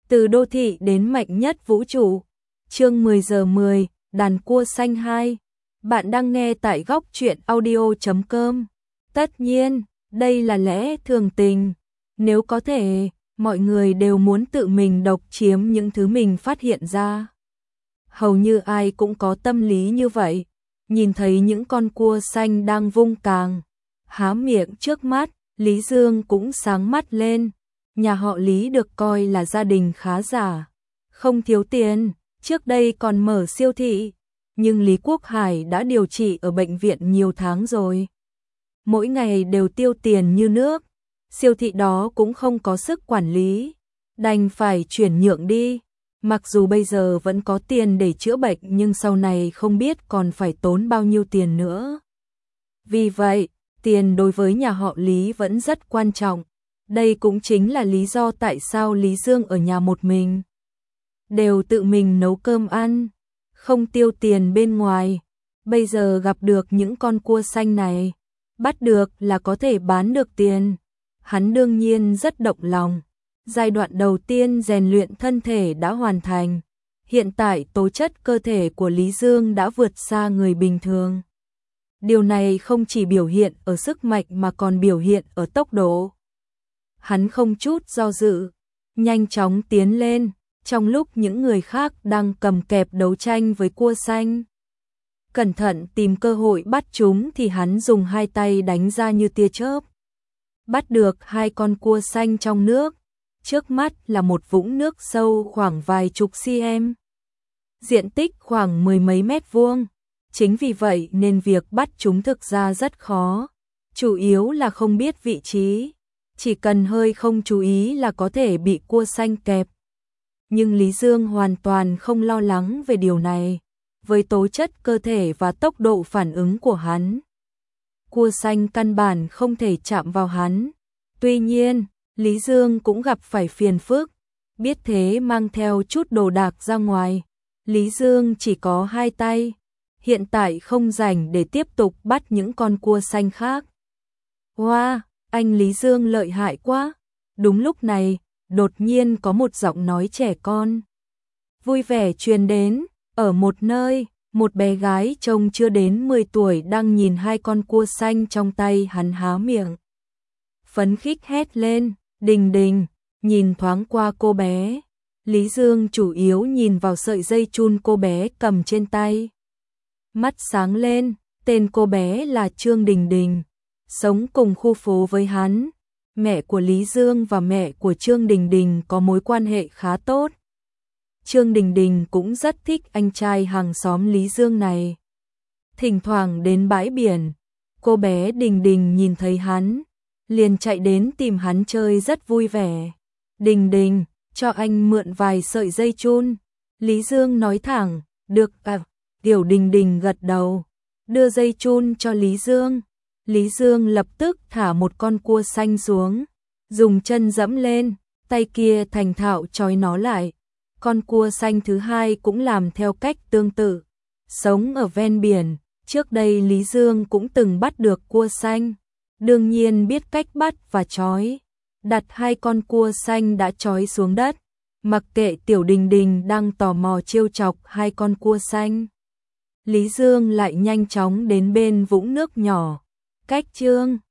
Từ đô thị đến mạnh nhất vũ trụ. Chương 10 giờ 10, đàn cua xanh 2. Bạn đang nghe tại góc truyện audio.com. Tất nhiên, đây là lẽ thường tình. Nếu có thể, mọi người đều muốn tự mình độc chiếm những thứ mình phát hiện ra. Hầu như ai cũng có tâm lý như vậy. Nhìn thấy những con cua xanh đang vung càng, há miệng trước mắt, Lý Dương cũng sáng mắt lên. Nhà họ Lý được coi là gia đình khá giả, không thiếu tiền, trước đây còn mở siêu thị, nhưng Lý Quốc Hải đã điều trị ở bệnh viện nhiều tháng rồi. Mỗi ngày đều tiêu tiền như nước, siêu thị đó cũng không có sức quản lý, đành phải chuyển nhượng đi. Mặc dù bây giờ vẫn có tiền để chữa bệnh nhưng sau này không biết còn phải tốn bao nhiêu tiền nữa. Vì vậy, tiền đối với nhà họ Lý vẫn rất quan trọng. Đây cũng chính là lý do tại sao Lý Dương ở nhà một mình, đều tự mình nấu cơm ăn, không tiêu tiền bên ngoài. Bây giờ gặp được những con cua xanh này, bắt được là có thể bán được tiền. Hắn đương nhiên rất động lòng. Giai đoạn đầu tiên rèn luyện thân thể đã hoàn thành. Hiện tại tố chất cơ thể của Lý Dương đã vượt xa người bình thường. Điều này không chỉ biểu hiện ở sức mạnh mà còn biểu hiện ở tốc độ. Hắn không chút do dự, nhanh chóng tiến lên, trong lúc những người khác đang cầm kẹp đấu tranh với cua xanh. Cẩn thận tìm cơ hội bắt chúng thì hắn dùng hai tay đánh ra như tia chớp. Bắt được hai con cua xanh trong nước, trước mắt là một vũng nước sâu khoảng vài chục cm. Diện tích khoảng mười mấy mét vuông. Chính vì vậy nên việc bắt chúng thực ra rất khó, chủ yếu là không biết vị trí. Chỉ cần hơi không chú ý là có thể bị cua xanh kẹp. Nhưng Lý Dương hoàn toàn không lo lắng về điều này. Với tố chất cơ thể và tốc độ phản ứng của hắn, cua xanh căn bản không thể chạm vào hắn. Tuy nhiên, Lý Dương cũng gặp phải phiền phức. Biết thế mang theo chút đồ đạc ra ngoài. Lý Dương chỉ có hai tay. Hiện tại không rảnh để tiếp tục bắt những con cua xanh khác. Wow! Anh Lý Dương lợi hại quá. Đúng lúc này, đột nhiên có một giọng nói trẻ con vui vẻ truyền đến. Ở một nơi, một bé gái trông chưa đến 10 tuổi đang nhìn hai con cua xanh trong tay hắn há miệng. Phấn khích hét lên, Đình Đình. Nhìn thoáng qua cô bé, Lý Dương chủ yếu nhìn vào sợi dây chun cô bé cầm trên tay. Mắt sáng lên, tên cô bé là Trương Đình Đình. Sống cùng khu phố với hắn, mẹ của Lý Dương và mẹ của Trương Đình Đình có mối quan hệ khá tốt. Trương Đình Đình cũng rất thích anh trai hàng xóm Lý Dương này. Thỉnh thoảng đến bãi biển, cô bé Đình Đình nhìn thấy hắn, liền chạy đến tìm hắn chơi rất vui vẻ. Đình Đình, cho anh mượn vài sợi dây chun. Lý Dương nói thẳng, được à. Tiểu Đình Đình gật đầu, đưa dây chun cho Lý Dương. Lý Dương lập tức thả một con cua xanh xuống, dùng chân dẫm lên, tay kia thành thạo trói nó lại. Con cua xanh thứ hai cũng làm theo cách tương tự. Sống ở ven biển, trước đây Lý Dương cũng từng bắt được cua xanh, đương nhiên biết cách bắt và trói. Đặt hai con cua xanh đã trói xuống đất, mặc kệ Tiểu Đình Đình đang tò mò trêu chọc hai con cua xanh. Lý Dương lại nhanh chóng đến bên vũng nước nhỏ, cách Trương